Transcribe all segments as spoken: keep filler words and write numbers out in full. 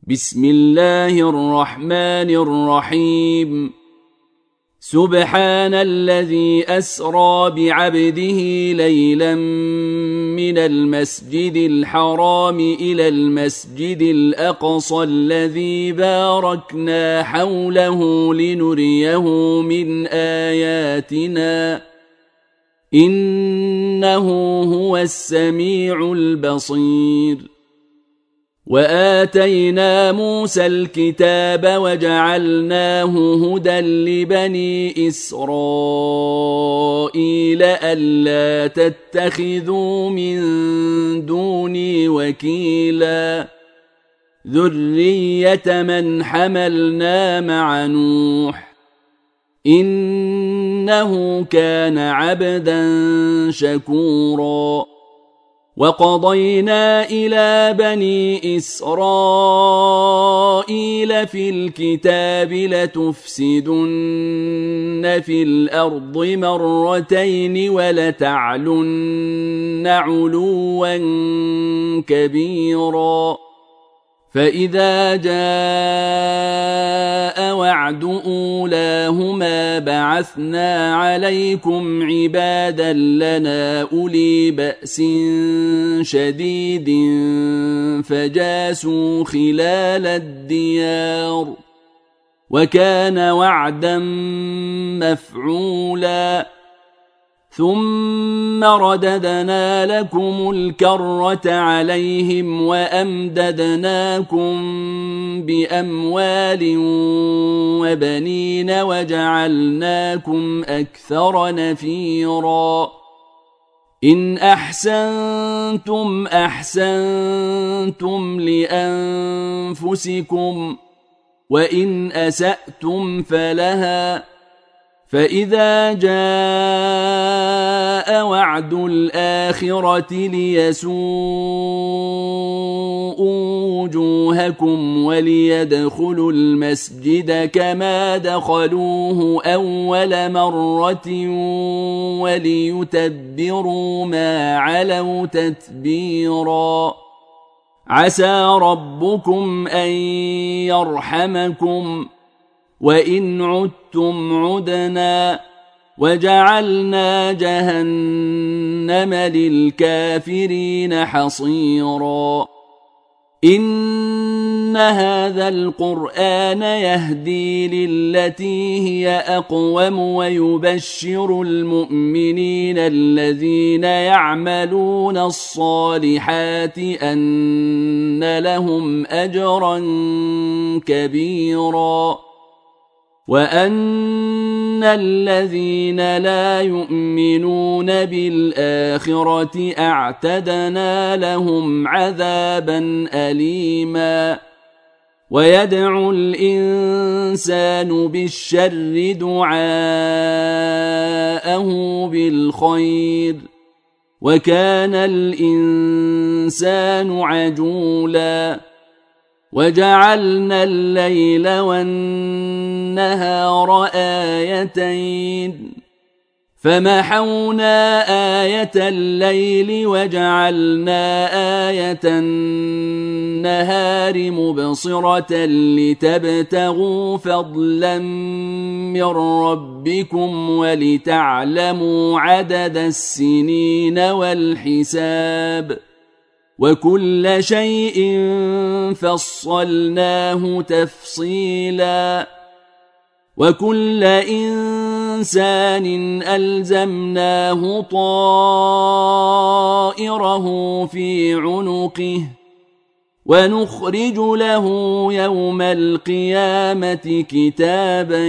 بسم الله الرحمن الرحيم سبحان الذي أسرى بعبده ليلا من المسجد الحرام إلى المسجد الأقصى الذي باركنا حوله لنريه من آياتنا إنه هو السميع البصير. وآتينا موسى الكتاب وجعلناه هدى لبني إسرائيل ألا تتخذوا من دوني وكيلا ذرية من حملنا مع نوح إنه كان عبدا شكورا. وقضينا إلى بني إسرائيل في الكتاب لتفسدن في الأرض مرتين ولتعلن علوا كبيرا. فإذا جاء وعد أولاهما بعثنا عليكم عبادا لنا أولي بأس شديد فجاسوا خلال الديار وكان وعدا مفعولا. ثم رددنا لكم الكرة عليهم وأمددناكم بأموال وبنين وجعلناكم أكثر نفيرا. إن أحسنتم أحسنتم لأنفسكم وإن أسأتم فلها. فإذا جاء وعد الآخرة ليسوءوا وجوهكم وليدخلوا المسجد كما دخلوه أول مرة وليتبروا ما علوا تتبيرا. عسى ربكم أن يرحمكم وإن عدتم عدنا وجعلنا جهنم للكافرين حصيرا. إن هذا القرآن يهدي للتي هي أقوم ويبشر المؤمنين الذين يعملون الصالحات أن لهم أجرا كبيرا وأن الذين لا يؤمنون بالآخرة أعتدنا لهم عذابا أليما. ويدعو الإنسان بالشر دعاءه بالخير وكان الإنسان عجولا. وجعلنا الليل والنهار آيتين فمحونا آية الليل وجعلنا آية النهار مبصرة لتبتغوا فضلا من ربكم ولتعلموا عدد السنين والحساب وكل شيء فصلناه تفصيلا. وكل إنسان ألزمناه طائره في عنقه ونخرج له يوم القيامة كتابا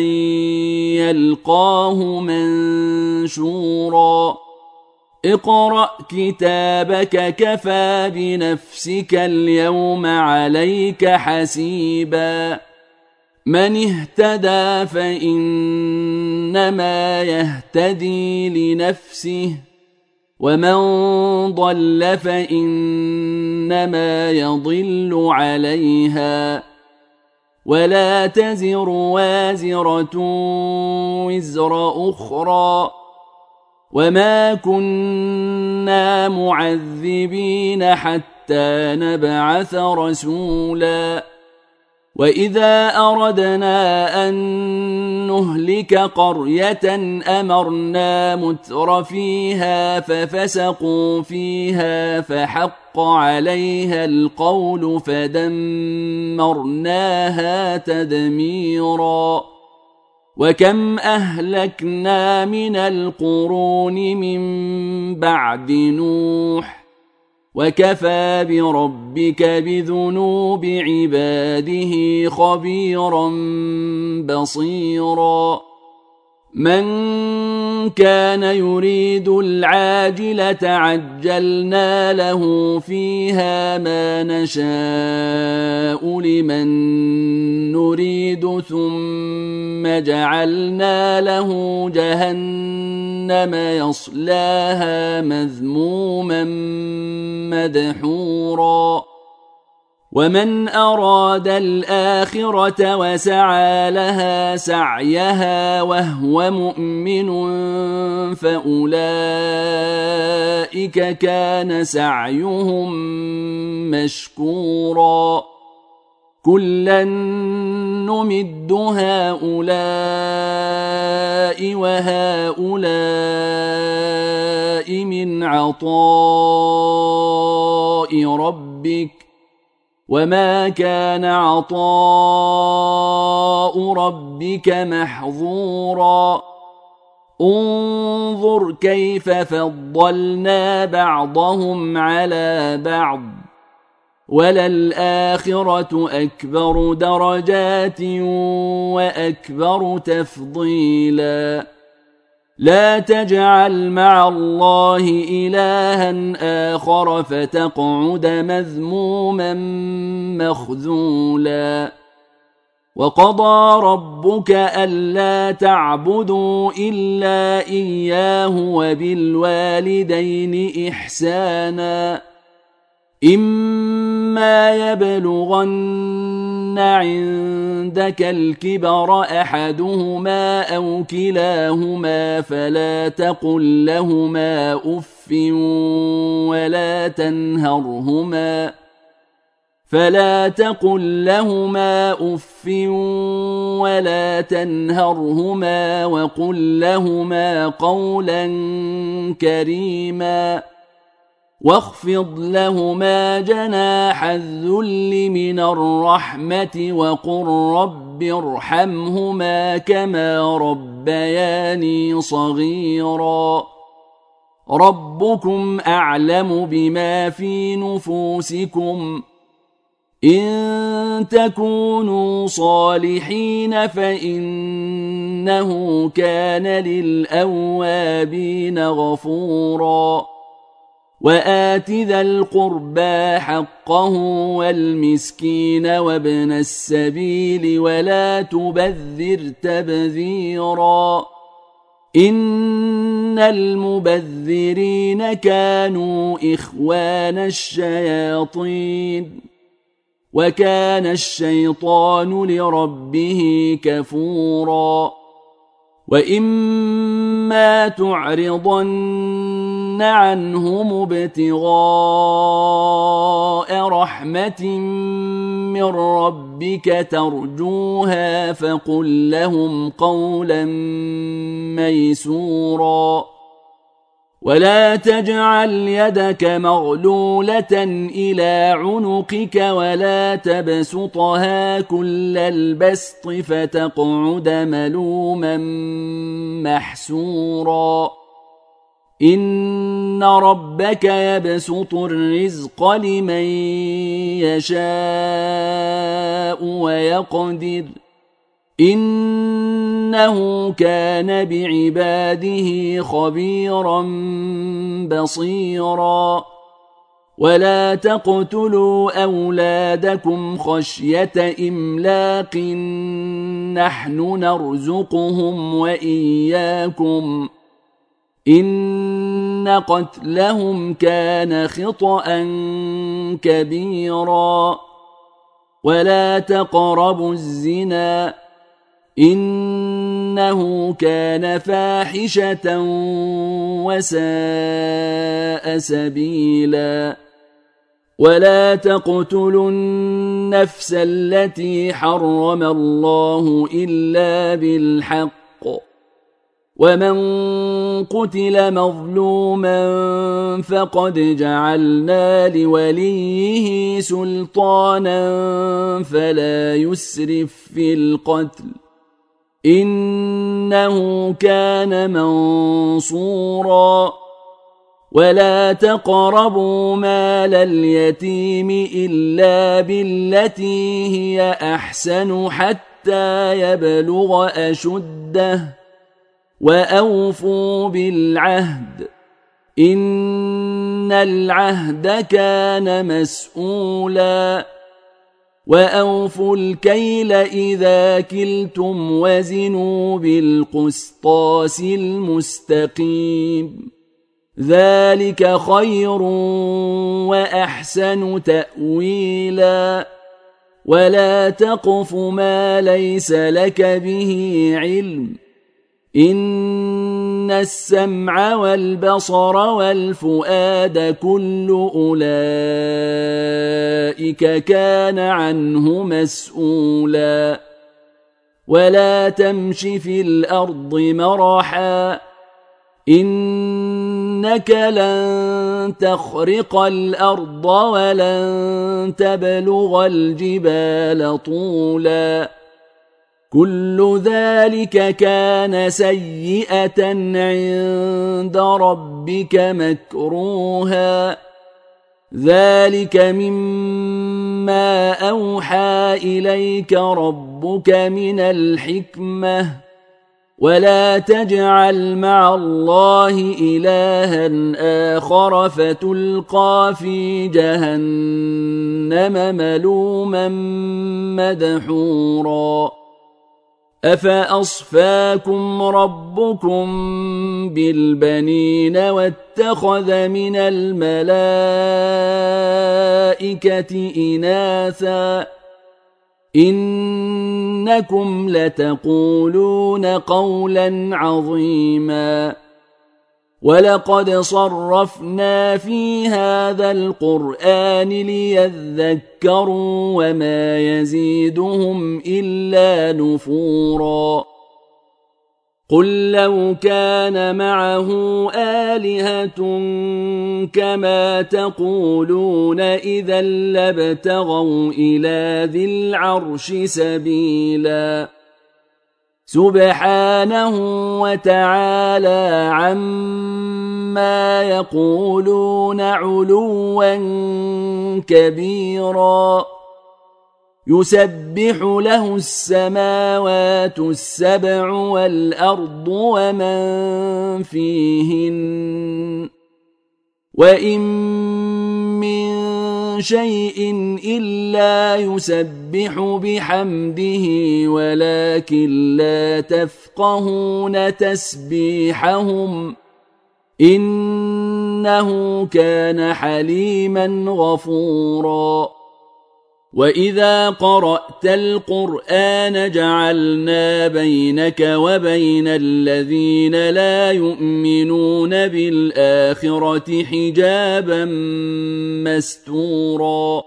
يلقاه منشورا. اقرأ كتابك كفى بنفسك اليوم عليك حسيبا. من اهتدى فإنما يهتدي لنفسه ومن ضل فإنما يضل عليها ولا تزر وازرة وزر أخرى وما كنا معذبين حتى نبعث رسولا وإذا أردنا أن نهلك قرية أمرنا متر فيها ففسقوا فيها فحق عليها القول فدمرناها تدميرا وكم أهلكنا من القرون من بعد نوح وكفى بربك بذنوب عباده خبيرا بصيرا من كان يريد العاجلة عجلنا له فيها ما نشاء لمن نريد ثم جعلنا له جهنم يصلاها مذموما مدحورا ومن أراد الآخرة وسعى لها سعيها وهو مؤمن فأولئك كان سعيهم مشكورا كلا نمد هؤلاء وهؤلاء من عطاء ربك وما كان عطاء ربك محظورا انظر كيف فضلنا بعضهم على بعض وللآخرة أكبر درجات وأكبر تفضيلا لا تجعل مع الله إلها آخر فتقعد مذموما مخذولا وقضى ربك ألا تعبدوا إلا إياه وبالوالدين إحسانا إما يبلغن عندك الكبر أحدهما أو كلاهما فلا تقل لهما أف ولا تنهرهما فلا تقل لهما أف ولا تنهرهما وقل لهما قولا كريما واخفض لهما جناح الذل من الرحمة وقل رب ارحمهما كما ربياني صغيرا ربكم أعلم بما في نفوسكم إن تكونوا صالحين فإنه كان للأوابين غفورا وآت ذا القربى حقه والمسكين وابن السبيل ولا تبذر تبذيرا إن المبذرين كانوا إخوان الشياطين وكان الشيطان لربه كفورا وإما تعرضن عنهم ابتغاء رحمة من ربك ترجوها فقل لهم قولا ميسورا ولا تجعل يدك مغلولة إلى عنقك ولا تبسطها كل البسط فتقعد ملوما محسورا إن ربك يبسط الرزق لمن يشاء ويقدر إنه كان بعباده خبيرا بصيرا ولا تقتلوا أولادكم خشية إملاق نحن نرزقهم وإياكم إن قتلهم كان خطأ كبيرا ولا تقربوا الزنا إنه كان فاحشة وساء سبيلا ولا تقتلوا النفس التي حرم الله إلا بالحق ومن قتل مظلوما فقد جعلنا لوليه سلطانا فلا يسرف في القتل إنه كان منصورا ولا تقربوا مال اليتيم إلا بالتي هي أحسن حتى يبلغ أشده وأوفوا بالعهد إن العهد كان مسؤولا وأوفوا الكيل إذا كلتم وزنوا بالقسطاس المستقيم ذلك خير وأحسن تأويلا ولا تقف ما ليس لك به علم إن السمع والبصر والفؤاد كل أولئك كان عنه مسؤولا ولا تمش في الأرض مرحا إنك لن تخرق الأرض ولن تبلغ الجبال طولا كل ذلك كان سيئة عند ربك مكروها ذلك مما أوحى إليك ربك من الحكمة ولا تجعل مع الله إلها آخر فتلقى في جهنم ملوما مدحورا أفأصفاكم ربكم بالبنين واتخذ من الملائكة إناثا إنكم لتقولون قولا عظيما ولقد صرفنا في هذا القرآن ليذكروا وما يزيدهم إلا نفورا قل لو كان معه آلهة كما تقولون إذا لابتغوا إلى ذي العرش سبيلا سبحانه وتعالى عما يقولون علوا كبيرا يسبح له السماوات السبع والأرض ومن فيهن وإن من شيء إلا يسبح بحمده ولكن لا تفقهون تسبيحهم إنه كان حليما غفورا وإذا قرأت القرآن جعلنا بينك وبين الذين لا يؤمنون بالآخرة حجابا مستورا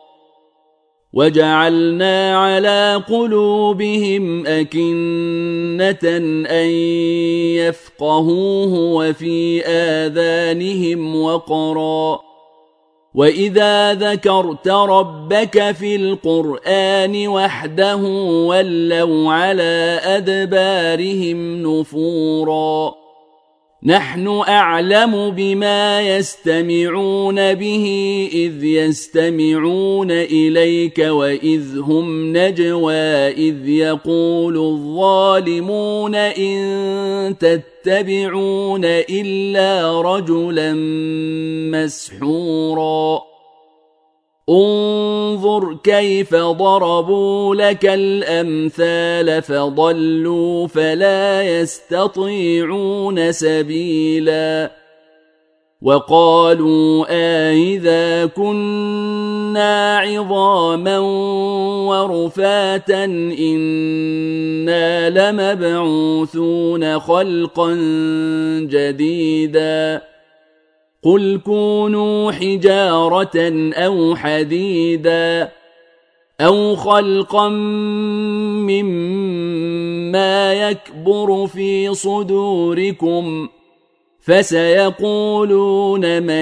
وجعلنا على قلوبهم أكنة أن يفقهوه وفي آذانهم وقرا وإذا ذكرت ربك في القرآن وحده ولوا على أدبارهم نفورا نحن أعلم بما يستمعون به إذ يستمعون إليك وإذ هم نجوى إذ يقول الظالمون إن تتبعون إلا رجلا مسحورا انظر كيف ضربوا لك الأمثال فضلوا فلا يستطيعون سبيلا وقالوا آئذا كنا عظاما ورفاتا إنا لمبعوثون خلقا جديدا قل كونوا حجارة أو حديدا أو خلقا مما يكبر في صدوركم فسيقولون من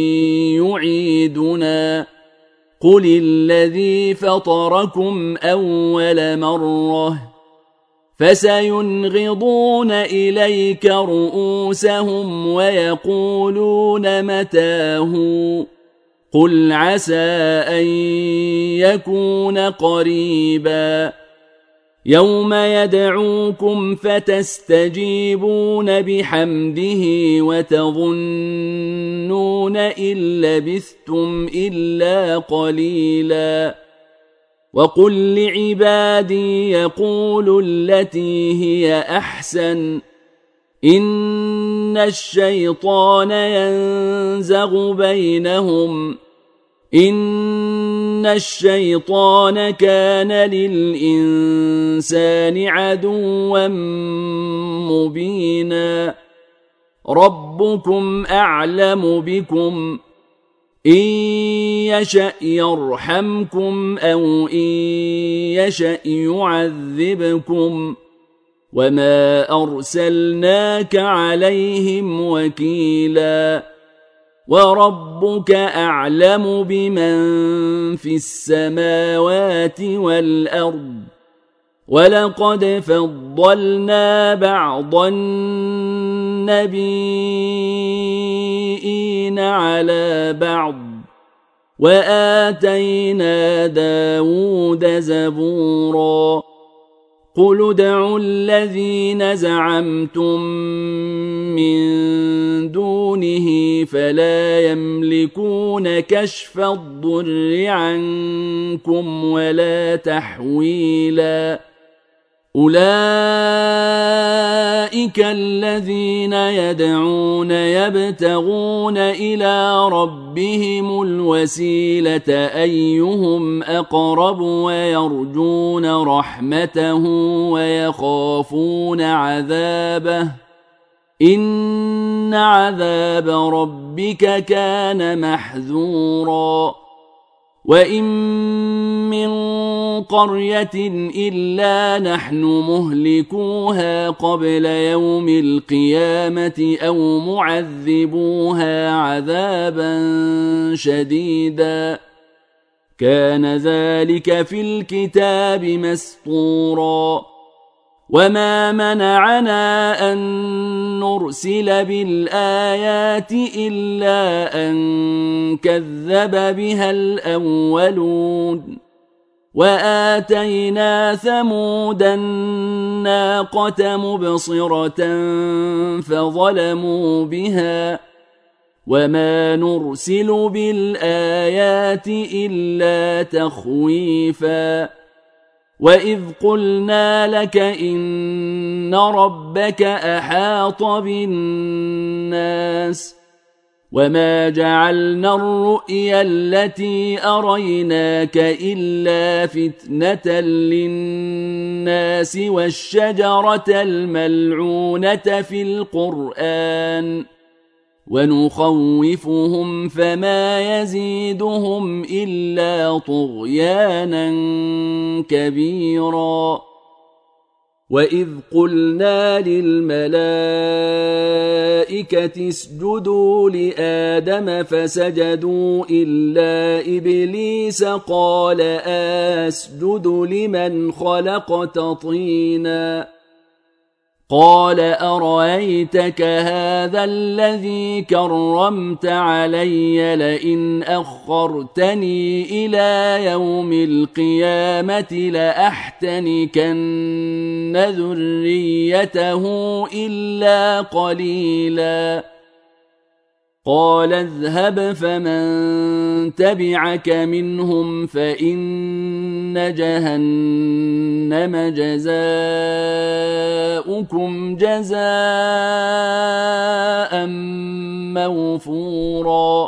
يعيدنا قل الذي فطركم أول مرة فسينغضون إليك رؤوسهم ويقولون متاه قل عسى أن يكون قريبا يوم يدعوكم فتستجيبون بحمده وتظنون إن لبثتم إلا قليلا وقل لعبادي يقولوا التي هي أحسن إن الشيطان ينزغ بينهم إن الشيطان كان للإنسان عدوا مبينا ربكم أعلم بكم إن يشأ يرحمكم أو إن يشأ يعذبكم وما أرسلناك عليهم وكيلا وربك أعلم بمن في السماوات والأرض ولقد فضلنا بعض النبيين على بعض وآتينا داود زبورا قل ادعوا الذين زعمتم من دونه فلا يملكون كشف الضر عنكم ولا تحويلا أولئك الذين يدعون يبتغون إلى ربهم الوسيلة أيهم أقرب ويرجون رحمته ويخافون عذابه إن عذاب ربك كان محذورا وإن من قرية إلا نحن مهلكوها قبل يوم القيامة أو معذبوها عذابا شديدا كان ذلك في الكتاب مسطورا وما منعنا أن نرسل بالآيات إلا أن كذب بها الأولون وآتينا ثمود الناقة مبصرة فظلموا بها وما نرسل بالآيات إلا تخويفا وإذ قلنا لك إن ربك أحاط بالناس وما جعلنا الرؤيا التي أريناك إلا فتنة للناس والشجرة الملعونة في القرآن ونخوفهم فما يزيدهم إلا طغيانا كبيرا وإذ قلنا للملائكة اسجدوا لآدم فسجدوا إلا إبليس قال أسجد لمن خلقت طينا قال أرأيتك هذا الذي كرمت علي لئن أخرتني إلى يوم القيامة لأحتنكن ذريته إلا قليلا قال اذهب فمن تبعك منهم فإن جهنم جزاؤكم جزاء موفورا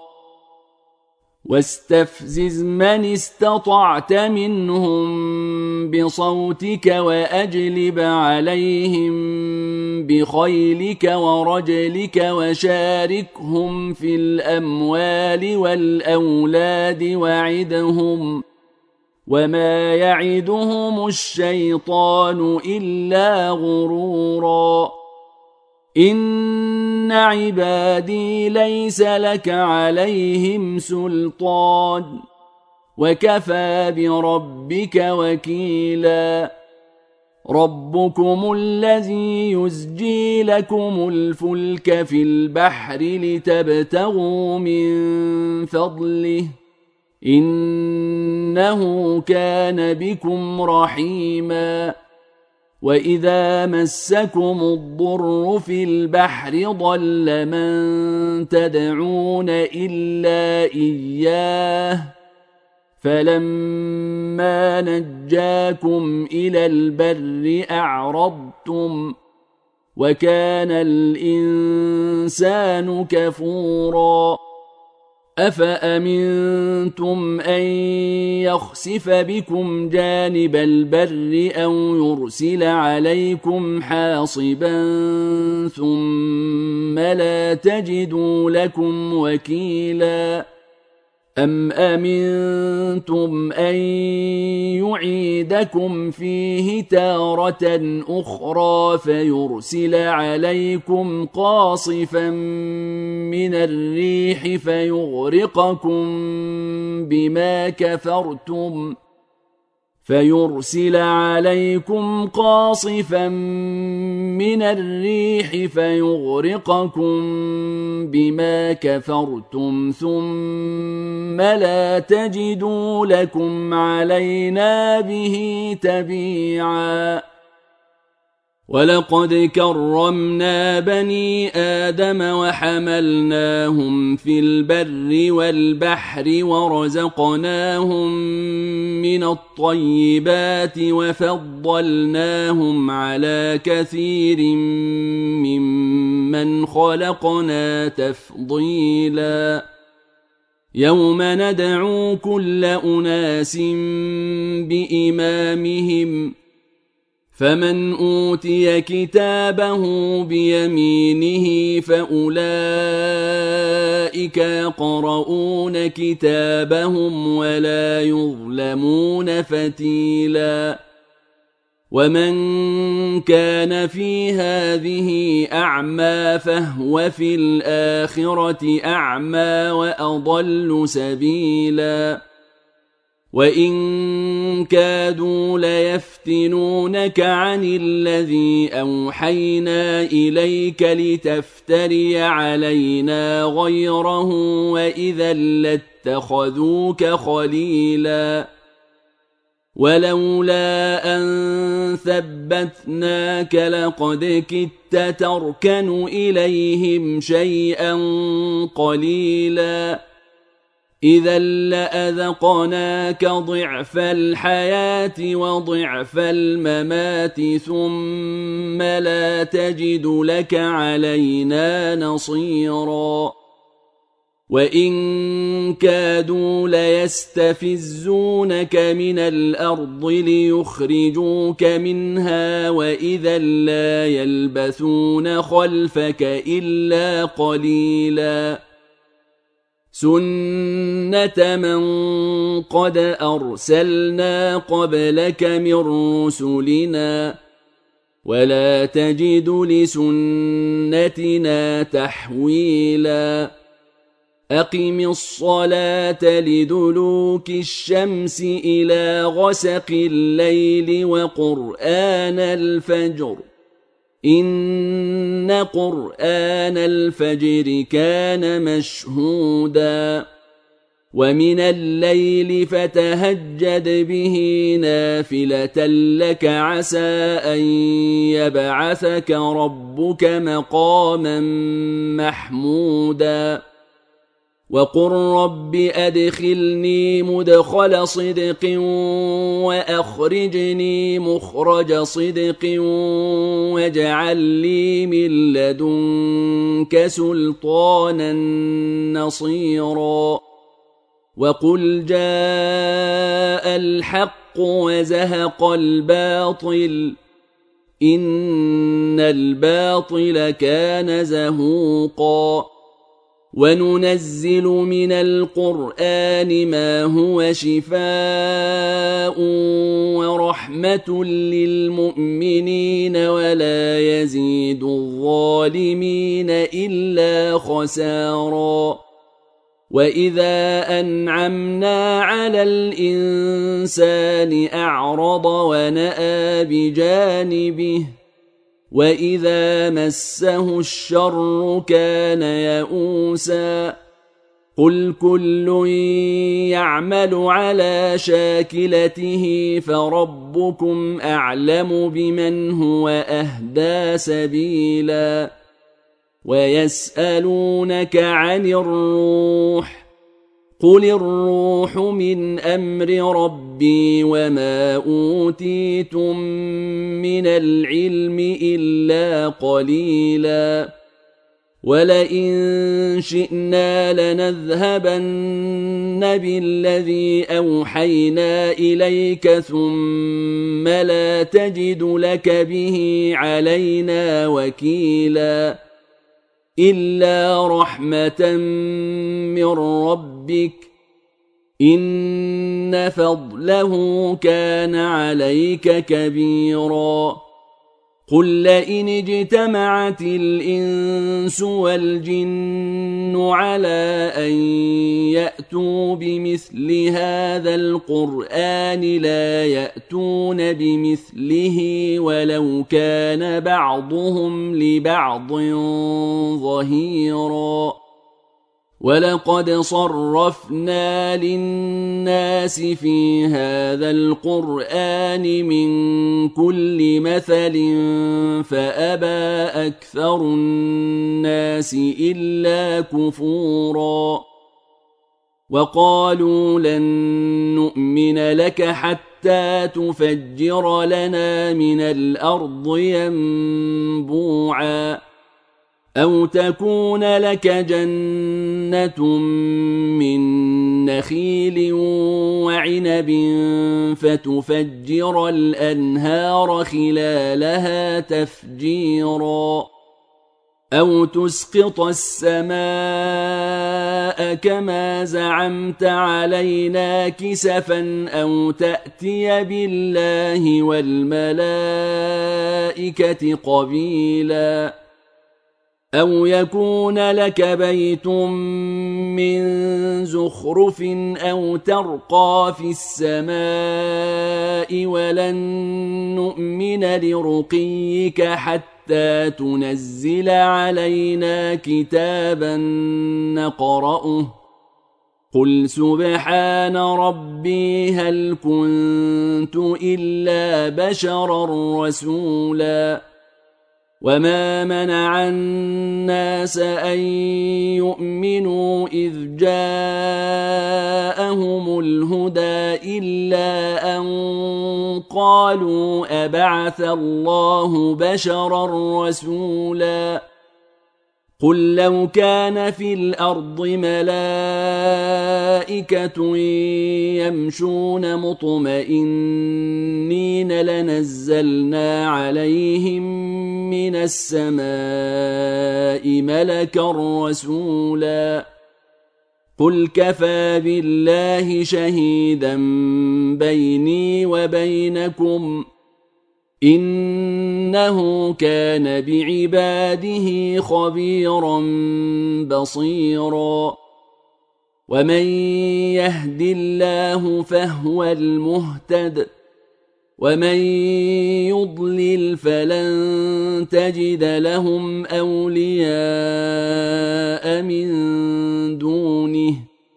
واستفزز من استطعت منهم بصوتك وأجلب عليهم بخيلك ورجلك وشاركهم في الأموال والأولاد وعدهم وما يعدهم الشيطان إلا غرورا إن عبادي ليس لك عليهم سلطان وكفى بربك وكيلا ربكم الذي يزجي لكم الفلك في البحر لتبتغوا من فضله إنه كان بكم رحيما وإذا مسكم الضر في البحر ضل من تدعون إلا إياه فلما نجاكم إلى البر أعرضتم وكان الإنسان كفورا أفأمنتم أن يخسف بكم جانب البر أو يرسل عليكم حاصبا ثم لا تجدوا لكم وكيلا أم أمنتم أن يعيدكم فيه تارة أخرى فيرسل عليكم قاصفا من الريح فيغرقكم بما كفرتم فيرسل عليكم قاصفا من الريح فيغرقكم بما كفرتم ثم لا تجدوا لكم علينا به تبيعا ولقد كرمنا بني آدم وحملناهم في البر والبحر ورزقناهم من الطيبات وفضلناهم على كثير ممن خلقنا تفضيلا يوم ندعو كل أناس بإمامهم فمن أوتي كتابه بيمينه فأولئك يقرؤون كتابهم ولا يظلمون فتيلا ومن كان في هذه أعمى فهو في الآخرة أعمى وأضل سبيلا وإن كادوا ليفتنونك عن الذي أوحينا إليك لتفتري علينا غيره وإذا لاتخذوك خليلا ولولا أن ثبتناك لقد كدت تركن إليهم شيئا قليلا إذا لأذقناك ضعف الحياة وضعف الممات ثم لا تجد لك علينا نصيرا وإن كادوا ليستفزونك من الأرض ليخرجوك منها وإذا لا يلبثون خلفك إلا قليلا سنة من قد أرسلنا قبلك من رسلنا ولا تجد لسنتنا تحويلا أقم الصلاة لدلوك الشمس إلى غسق الليل وقرآن الفجر إن قرآن الفجر كان مشهودا ومن الليل فتهجد به نافلة لك عسى أن يبعثك ربك مقاما محمودا وقل رب أدخلني مدخل صدق وأخرجني مخرج صدق واجعل لي من لدنك سلطانا نصيرا وقل جاء الحق وزهق الباطل إن الباطل كان زهوقا وننزل من القرآن ما هو شفاء ورحمة للمؤمنين ولا يزيد الظالمين إلا خسارا وإذا أنعمنا على الإنسان أعرض ونأى بجانبه وإذا مسه الشر كان يئوسا قل كل يعمل على شاكلته فربكم أعلم بمن هو أهدى سبيلا ويسألونك عن الروح قل الروح من أمر ربي وما أوتيتم من العلم إلا قليلا ولئن شئنا لنذهبن بالذي أوحينا إليك ثم لا تجد لك به علينا وكيلا إلا رحمة من ربك إن فضله كان عليك كبيرا قل لئن اجتمعت الإنس والجن على أن يأتوا بمثل هذا القرآن لا يأتون بمثله ولو كان بعضهم لبعض ظهيرا ولقد صرفنا للناس في هذا القرآن من كل مثل فأبى أكثر الناس إلا كفورا وقالوا لن نؤمن لك حتى تفجر لنا من الأرض ينبوعا أو تكون لك جنة من نخيل وعنب فتفجر الأنهار خلالها تفجيرا أو تسقط السماء كما زعمت علينا كسفا أو تأتي بالله والملائكة قبيلا أو يكون لك بيت من زخرف أو ترقى في السماء ولن نؤمن لرقيك حتى تنزل علينا كتابا نقرأه قل سبحان ربي هل كنت إلا بشرا رسولا وما منع الناس أن يؤمنوا إذ جاءهم الهدى إلا أن قالوا أبعث الله بشرا رسولا قل لو كان في الأرض ملائكة يمشون مطمئنين لنزلنا عليهم من السماء ملكا رسولا قل كفى بالله شهيدا بيني وبينكم إنه كان بعباده خبيرا بصيرا ومن يهد الله فهو المهتد ومن يضلل فلن تجد لهم أولياء من دونه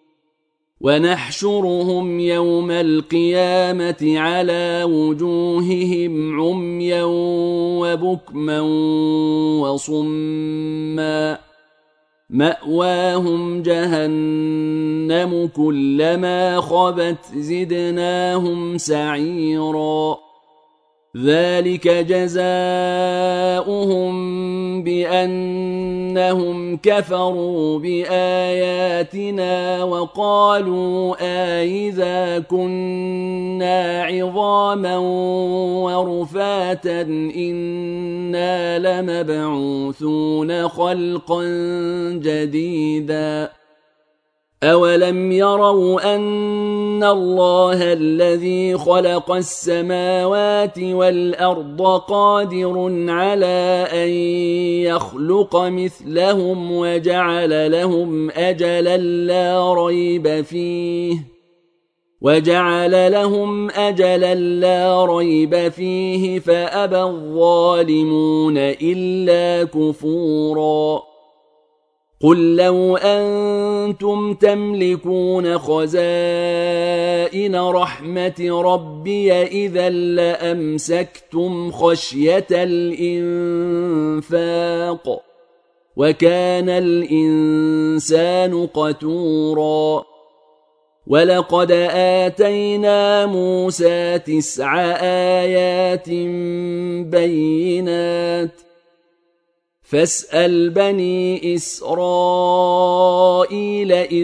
ونحشرهم يوم القيامة على وجوههم عميا وبكما وصما مأواهم جهنم كلما خبت زدناهم سعيرا ذلك جزاؤهم بأنهم كفروا بآياتنا وقالوا أإذا كنا عظاما ورفاتا إنا لمبعوثون خلقا جديدا أولم يروا أن الله الذي خلق السماوات والأرض قادر على أن يخلق مثلهم وجعل لهم أجلا لا ريب فيه وجعل لهم أجلا لا ريب فيه فأبى الظالمون إلا كفورا قل لو أنتم تملكون خزائن رحمة ربي إذا لأمسكتم خشية الإنفاق وكان الإنسان قتورا ولقد آتينا موسى تسع آيات بينات فاسأل بني إسرائيل إذ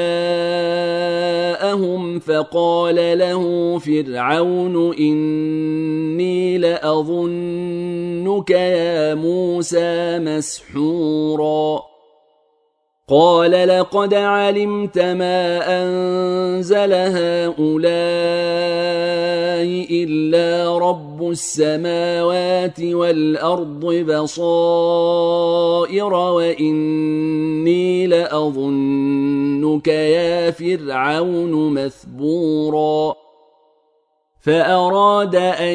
جاءهم فقال له فرعون إني لأظنك يا موسى مسحورا قال لقد علمت ما أنزل هؤلاء إلا رب السماوات والأرض بصائر وإني لأظنك يا فرعون مثبورا فأراد أن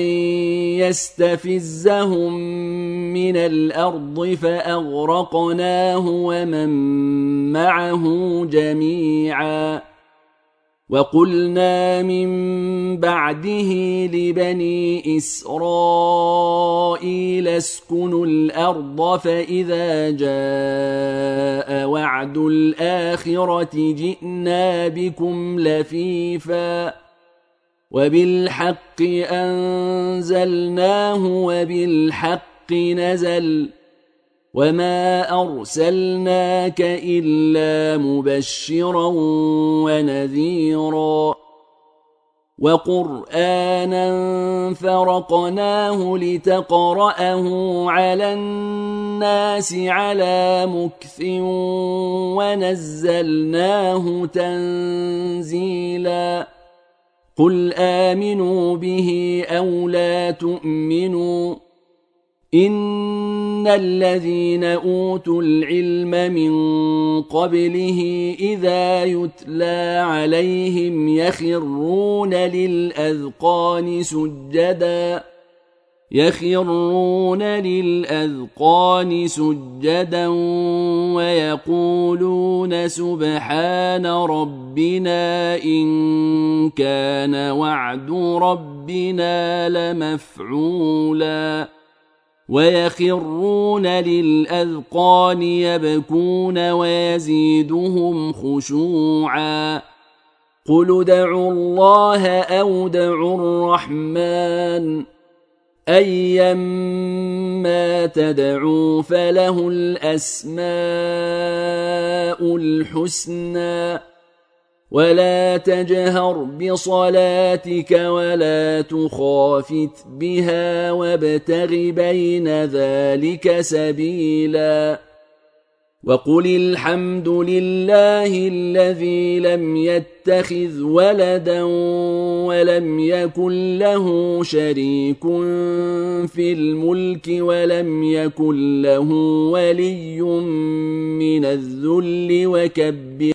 يستفزهم من الأرض فأغرقناه ومن معه جميعا وقلنا من بعده لبني إسرائيل اسكنوا الأرض فإذا جاء وعد الآخرة جئنا بكم لفيفا وبالحق أنزلناه وبالحق نزل وما أرسلناك إلا مبشرا ونذيرا وقرآنا فرقناه لتقرأه على الناس على مكث ونزلناه تنزيلا قل آمنوا به أو لا تؤمنوا إن الذين أوتوا العلم من قبله إذا يتلى عليهم يخرون للأذقان سجدا يخرون للأذقان سجدا ويقولون سبحان ربنا إن كان وعد ربنا لمفعولا ويخرون للأذقان يبكون ويزيدهم خشوعا قل ادعوا الله أو ادعوا الرحمن أيما تدعوا فله الأسماء الحسنى ولا تجهر بصلاتك ولا تخافت بها وابتغ بين ذلك سبيلا وقل الحمد لله الذي لم يتخذ ولدا ولم يكن له شريك في الملك ولم يكن له ولي من الذل وكبره